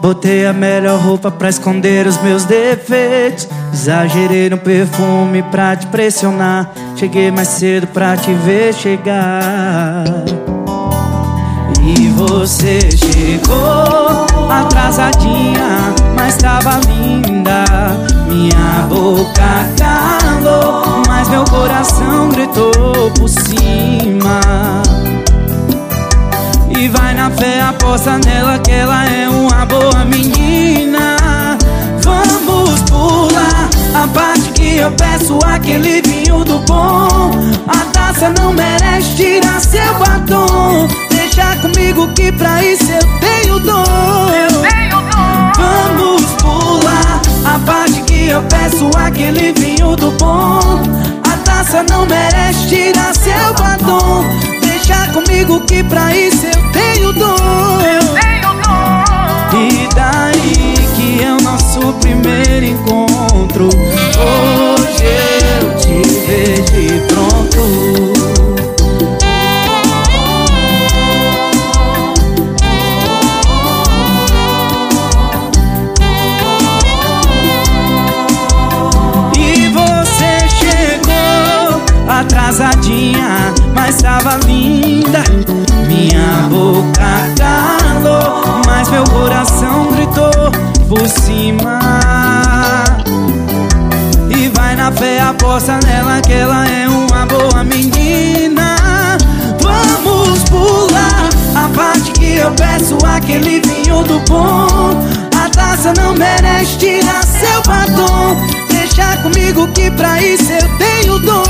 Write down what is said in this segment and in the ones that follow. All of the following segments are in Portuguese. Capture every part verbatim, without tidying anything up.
Botei a melhor roupa pra esconder os meus defeitos. Exagerei no perfume pra te pressionar. Cheguei mais cedo pra te ver chegar. E você chegou atrasadinha, mas tava linda. Minha boca calou, mas meu coração gritou por cima. E vai na fé, aposta nela que ela é uma boa menina. Vamos pular a parte que eu peço, aquele vinho do bom. A taça não merece tirar seu batom. Deixa comigo que pra isso eu tenho dom. Vamos pular a parte que eu peço, aquele vinho do bom. A taça não merece tirar seu batom. Deixa comigo que pra isso eu tenho dom. E daí que é o nosso primeiro encontro. Hoje eu te vejo pronto. E você chegou atrasadinha, mas tava linda. Minha boca calou, mas meu coração gritou por cima. E vai na fé, aposta nela que ela é uma boa menina. Vamos pular a parte que eu peço, aquele vinho do bom. A taça não merece tirar seu batom. Deixa comigo que pra isso eu tenho dom.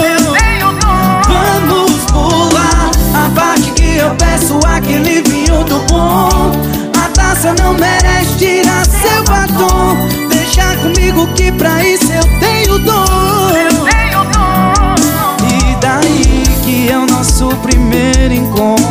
Vamos pular a parte que eu peço, aquele vinho do bom. A taça não merece tirar seu batom. Deixa comigo que pra isso eu tenho dom. E daí que é o nosso primeiro encontro.